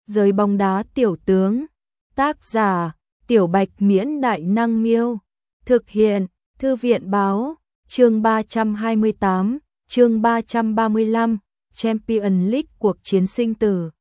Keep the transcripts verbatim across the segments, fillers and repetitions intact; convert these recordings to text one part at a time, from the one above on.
Giới bóng đá tiểu tướng. Tác giả: Tiểu Bạch Miễn Đại Năng Miêu. Thực hiện: Thư viện Báo. Chương ba trăm hai mươi tám, chương ba trăm ba mươi lăm, Champions League cuộc chiến sinh tử.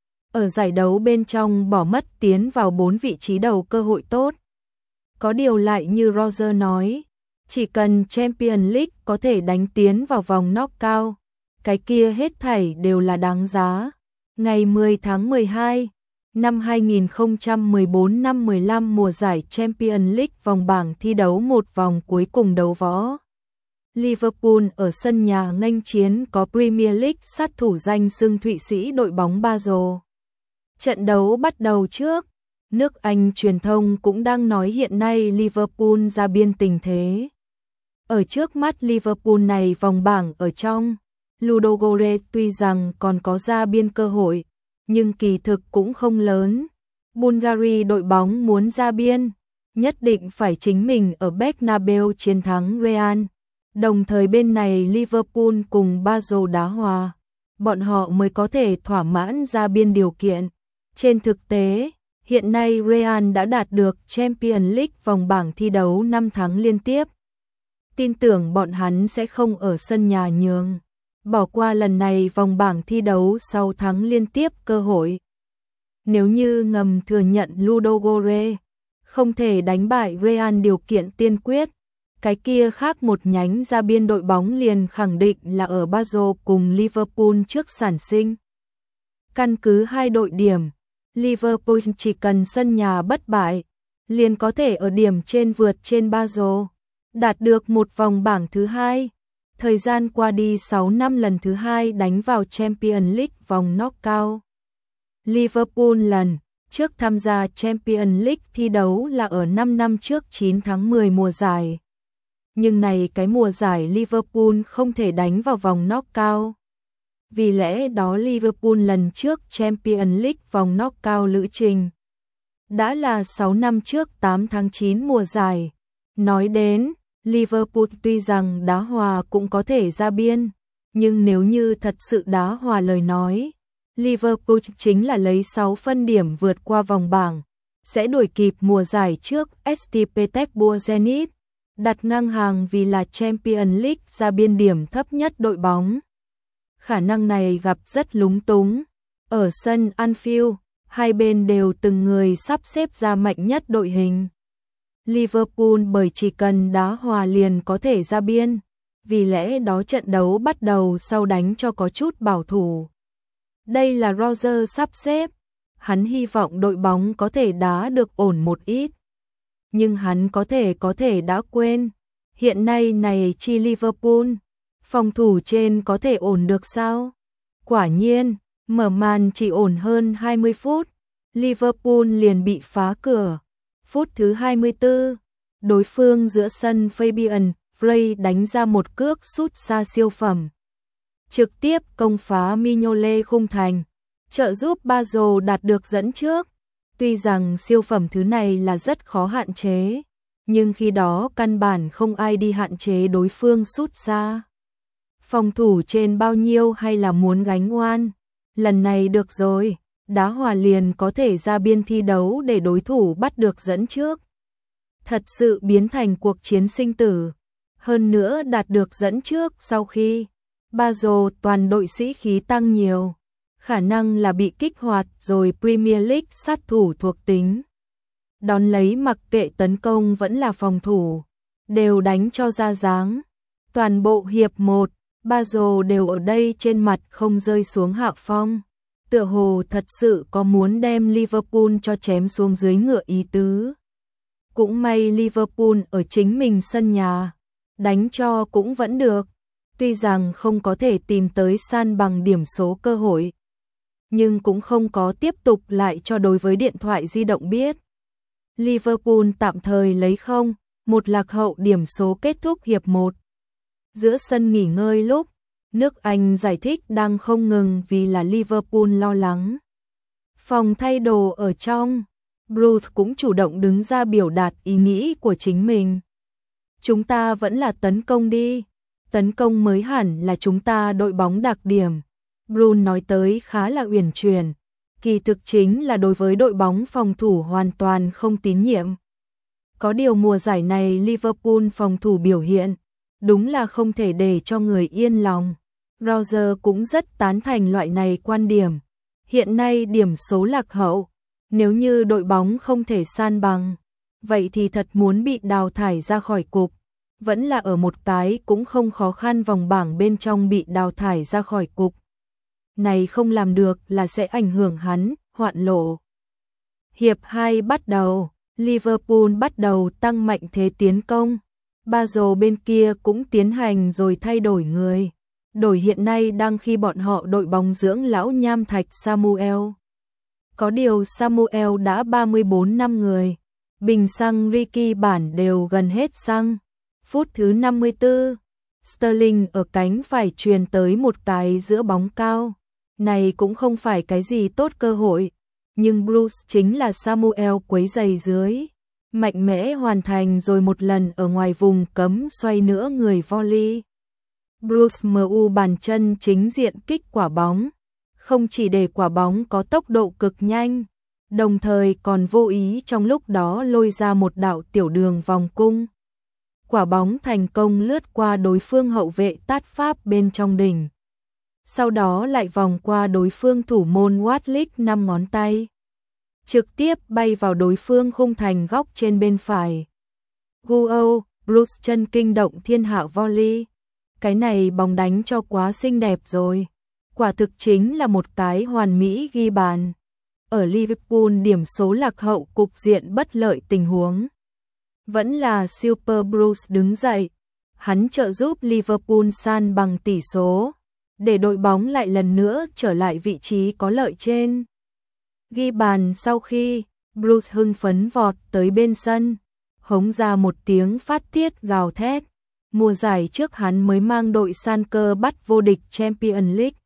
Ở giải đấu bên trong bỏ mất tiến vào bốn vị trí đầu cơ hội tốt. Có điều lại như Roger nói, chỉ cần Champions League có thể đánh tiến vào vòng knockout, cái kia hết thảy đều là đáng giá. Ngày mười tháng mười hai năm hai nghìn không trăm mười bốn năm mười lăm, mùa giải Champions League vòng bảng thi đấu một vòng cuối cùng đấu võ. Liverpool ở sân nhà nghênh chiến có Premier League sát thủ danh xưng Thụy Sĩ đội bóng Basel. Trận đấu bắt đầu trước, nước Anh truyền thông cũng đang nói hiện nay Liverpool ra biên tình thế. Ở trước mắt Liverpool này vòng bảng ở trong, Ludogorets tuy rằng còn có ra biên cơ hội, nhưng kỳ thực cũng không lớn. Bulgaria đội bóng muốn ra biên, nhất định phải chính mình ở Bernabeu chiến thắng Real. Đồng thời bên này Liverpool cùng Basel đá hòa, bọn họ mới có thể thỏa mãn ra biên điều kiện. Trên thực tế, hiện nay Real đã đạt được Champions League vòng bảng thi đấu năm tháng liên tiếp. Tin tưởng bọn hắn sẽ không ở sân nhà nhường, bỏ qua lần này vòng bảng thi đấu sau thắng liên tiếp cơ hội. Nếu như ngầm thừa nhận Ludogorets không thể đánh bại Real điều kiện tiên quyết, cái kia khác một nhánh ra biên đội bóng liền khẳng định là ở Basel cùng Liverpool trước sản sinh. Căn cứ hai đội điểm, Liverpool chỉ cần sân nhà bất bại, liền có thể ở điểm trên vượt trên Basel, đạt được một vòng bảng thứ hai. Thời gian qua đi sáu năm lần thứ hai đánh vào Champions League vòng knockout. Liverpool lần trước tham gia Champions League thi đấu là ở năm năm trước chín tháng mười mùa giải. Nhưng này cái mùa giải Liverpool không thể đánh vào vòng knockout. Vì lẽ đó Liverpool lần trước Champions League vòng knockout lữ trình đã là sáu năm trước tám tháng chín mùa giải. Nói đến, Liverpool tuy rằng đá hòa cũng có thể ra biên, nhưng nếu như thật sự đá hòa lời nói, Liverpool chính là lấy sáu phân điểm vượt qua vòng bảng, sẽ đuổi kịp mùa giải trước ét tê Petersburg Zenit, đặt ngang hàng vì là Champions League ra biên điểm thấp nhất đội bóng. Khả năng này gặp rất lúng túng. Ở sân Anfield, hai bên đều từng người sắp xếp ra mạnh nhất đội hình. Liverpool bởi chỉ cần đá hòa liền có thể ra biên, vì lẽ đó trận đấu bắt đầu sau đánh cho có chút bảo thủ. Đây là Roger sắp xếp, hắn hy vọng đội bóng có thể đá được ổn một ít. Nhưng hắn có thể có thể đã quên, hiện nay này chi Liverpool, phòng thủ trên có thể ổn được sao? Quả nhiên, mở màn chỉ ổn hơn hai mươi phút, Liverpool liền bị phá cửa. Phút thứ hai mươi tư, đối phương giữa sân Fabian Frey đánh ra một cước sút xa siêu phẩm, trực tiếp công phá Mignolet khung thành, trợ giúp Basel đạt được dẫn trước. Tuy rằng siêu phẩm thứ này là rất khó hạn chế, nhưng khi đó căn bản không ai đi hạn chế đối phương sút xa. Phòng thủ trên bao nhiêu hay là muốn gánh oan, lần này được rồi, đá hòa liền có thể ra biên thi đấu để đối thủ bắt được dẫn trước. Thật sự biến thành cuộc chiến sinh tử, hơn nữa đạt được dẫn trước sau khi Basel toàn đội sĩ khí tăng nhiều, khả năng là bị kích hoạt rồi Premier League sát thủ thuộc tính. Đón lấy mặc kệ tấn công vẫn là phòng thủ, đều đánh cho ra dáng. Toàn bộ hiệp một, Basel đều ở đây trên mặt không rơi xuống hạ phong. Tựa hồ thật sự có muốn đem Liverpool cho chém xuống dưới ngựa ý tứ. Cũng may Liverpool ở chính mình sân nhà, đánh cho cũng vẫn được. Tuy rằng không có thể tìm tới san bằng điểm số cơ hội, nhưng cũng không có tiếp tục lại cho đối với điện thoại di động biết. Liverpool tạm thời lấy không, một lạc hậu điểm số kết thúc hiệp một. Giữa sân nghỉ ngơi lúc, nước Anh giải thích đang không ngừng vì là Liverpool lo lắng. Phòng thay đồ ở trong, Bruce cũng chủ động đứng ra biểu đạt ý nghĩ của chính mình. Chúng ta vẫn là tấn công đi, tấn công mới hẳn là chúng ta đội bóng đặc điểm. Bruce nói tới khá là uyển chuyển, kỳ thực chính là đối với đội bóng phòng thủ hoàn toàn không tín nhiệm. Có điều mùa giải này Liverpool phòng thủ biểu hiện, đúng là không thể để cho người yên lòng. Roger cũng rất tán thành loại này quan điểm. Hiện nay điểm số lạc hậu, nếu như đội bóng không thể san bằng, vậy thì thật muốn bị đào thải ra khỏi cục. Vẫn là ở một cái cũng không khó khăn vòng bảng bên trong bị đào thải ra khỏi cục. Này không làm được là sẽ ảnh hưởng hắn, hoạn lộ. Hiệp hai bắt đầu, Liverpool bắt đầu tăng mạnh thế tiến công. Basel bên kia cũng tiến hành rồi thay đổi người. Đổi hiện nay đang khi bọn họ đội bóng dưỡng lão nham thạch Samuel. Có điều Samuel đã ba mươi bốn năm người. Bình xăng Ricky bản đều gần hết xăng. Phút thứ năm mươi tư, Sterling ở cánh phải truyền tới một cái giữa bóng cao. Này cũng không phải cái gì tốt cơ hội, nhưng Bruce chính là Samuel quấy giày dưới. Mạnh mẽ hoàn thành rồi một lần ở ngoài vùng cấm xoay nữa người volley. Bruce em u bàn chân chính diện kích quả bóng. Không chỉ để quả bóng có tốc độ cực nhanh, đồng thời còn vô ý trong lúc đó lôi ra một đạo tiểu đường vòng cung. Quả bóng thành công lướt qua đối phương hậu vệ tát Pháp bên trong đỉnh. Sau đó lại vòng qua đối phương thủ môn Watlick năm ngón tay. Trực tiếp bay vào đối phương khung thành góc trên bên phải. Guo, Bruce chân kinh động thiên hạ volley. Cái này bóng đánh cho quá xinh đẹp rồi. Quả thực chính là một cái hoàn mỹ ghi bàn. Ở Liverpool điểm số lạc hậu cục diện bất lợi tình huống. Vẫn là Super Bruce đứng dậy. Hắn trợ giúp Liverpool san bằng tỷ số, để đội bóng lại lần nữa trở lại vị trí có lợi trên. Ghi bàn sau khi, Bruce hưng phấn vọt tới bên sân, hống ra một tiếng phát tiết gào thét. Mùa giải trước hắn mới mang đội san cơ bắt vô địch Champions League.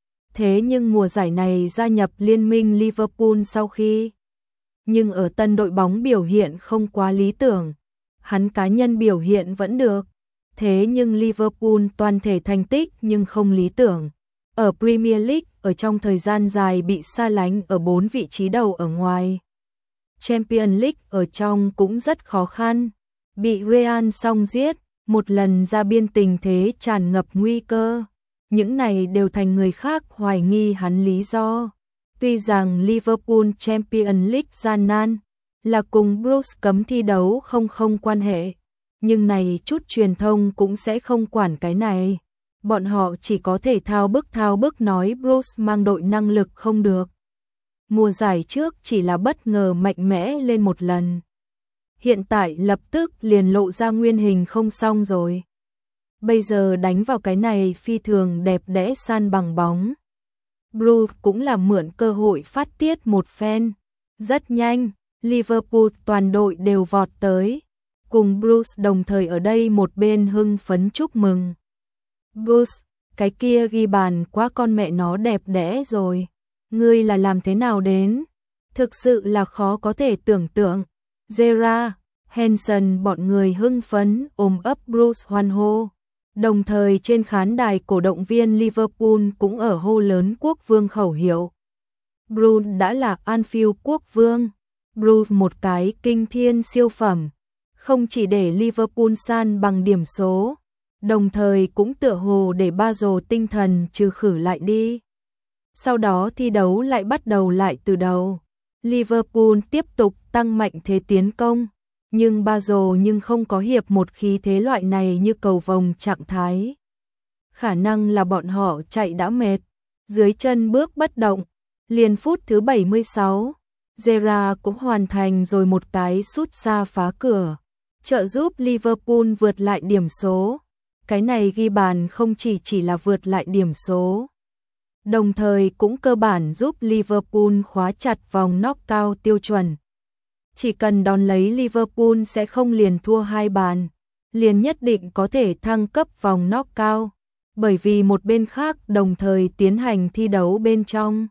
Thế nhưng mùa giải này gia nhập liên minh Liverpool sau khi. Nhưng ở tân đội bóng biểu hiện không quá lý tưởng. Hắn cá nhân biểu hiện vẫn được. Thế nhưng Liverpool toàn thể thành tích nhưng không lý tưởng. Ở Premier League ở trong thời gian dài bị xa lánh ở bốn vị trí đầu ở ngoài. Champions League ở trong cũng rất khó khăn. Bị Real song giết, một lần ra biên tình thế tràn ngập nguy cơ. Những này đều thành người khác hoài nghi hắn lý do. Tuy rằng Liverpool Champions League gian nan, là cùng Bruce cấm thi đấu không không quan hệ. Nhưng này chút truyền thông cũng sẽ không quản cái này. Bọn họ chỉ có thể thao bức thao bức nói Bruce mang đội năng lực không được. Mùa giải trước chỉ là bất ngờ mạnh mẽ lên một lần. Hiện tại lập tức liền lộ ra nguyên hình không xong rồi. Bây giờ đánh vào cái này phi thường đẹp đẽ san bằng bóng. Bruce cũng là mượn cơ hội phát tiết một phen. Rất nhanh, Liverpool toàn đội đều vọt tới. Cùng Bruce đồng thời ở đây một bên hưng phấn chúc mừng. Bruce, cái kia ghi bàn quá con mẹ nó đẹp đẽ rồi. Ngươi là làm thế nào đến? Thực sự là khó có thể tưởng tượng. Gerrard, Henson bọn người hưng phấn ôm ấp Bruce hoan hô. Đồng thời trên khán đài cổ động viên Liverpool cũng ở hô lớn quốc vương khẩu hiệu. Bruce đã là Anfield quốc vương. Bruce một cái kinh thiên siêu phẩm. Không chỉ để Liverpool san bằng điểm số, đồng thời cũng tựa hồ để Basel tinh thần trừ khử lại đi. Sau đó thi đấu lại bắt đầu lại từ đầu. Liverpool tiếp tục tăng mạnh thế tiến công, nhưng Basel nhưng không có hiệp một khí thế loại này như cầu vồng trạng thái. Khả năng là bọn họ chạy đã mệt, dưới chân bước bất động. Liền phút thứ bảy mươi sáu, Gerrard cũng hoàn thành rồi một cái sút xa phá cửa, trợ giúp Liverpool vượt lại điểm số. Cái này ghi bàn không chỉ chỉ là vượt lại điểm số, đồng thời cũng cơ bản giúp Liverpool khóa chặt vòng knock-out tiêu chuẩn. Chỉ cần đón lấy Liverpool sẽ không liền thua hai bàn, liền nhất định có thể thăng cấp vòng knock-out, bởi vì một bên khác đồng thời tiến hành thi đấu bên trong.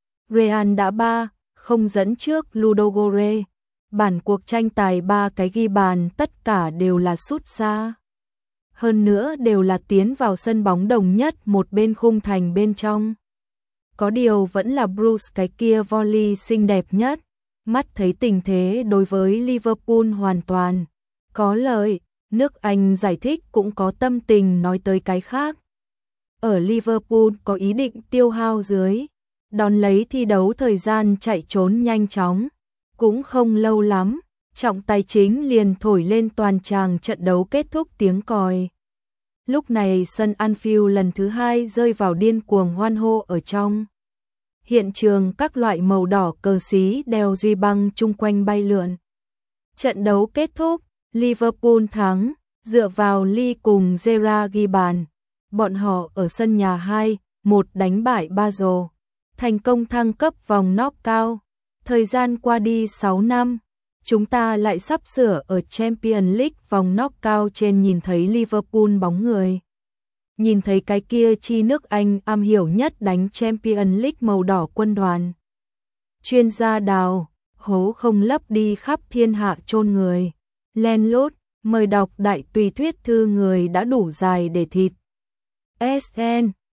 Real đã ba không dẫn trước Ludogorets. Bản cuộc tranh tài ba cái ghi bàn tất cả đều là sút xa. Hơn nữa đều là tiến vào sân bóng đồng nhất một bên khung thành bên trong. Có điều vẫn là Bruce cái kia volley xinh đẹp nhất. Mắt thấy tình thế đối với Liverpool hoàn toàn có lợi, nước Anh giải thích cũng có tâm tình nói tới cái khác. Ở Liverpool có ý định tiêu hao dưới, đón lấy thi đấu thời gian chạy trốn nhanh chóng, cũng không lâu lắm, trọng tài chính liền thổi lên toàn tràng trận đấu kết thúc tiếng còi. Lúc này sân Anfield lần thứ hai rơi vào điên cuồng hoan hô ở trong. Hiện trường các loại màu đỏ cờ xí đeo duy băng chung quanh bay lượn. Trận đấu kết thúc, Liverpool thắng, dựa vào Lee cùng Gerrard ghi bàn. Bọn họ ở sân nhà hai một đánh bại Basel, thành công thăng cấp vòng knock-out. Thời gian qua đi sáu năm, chúng ta lại sắp sửa ở Champions League vòng knock-out trên nhìn thấy Liverpool bóng người. Nhìn thấy cái kia chi nước Anh am hiểu nhất đánh Champions League màu đỏ quân đoàn. Chuyên gia đào, hố không lấp đi khắp thiên hạ chôn người. Len lút, mời đọc đại tùy thuyết thư người đã đủ dài để thịt. ét en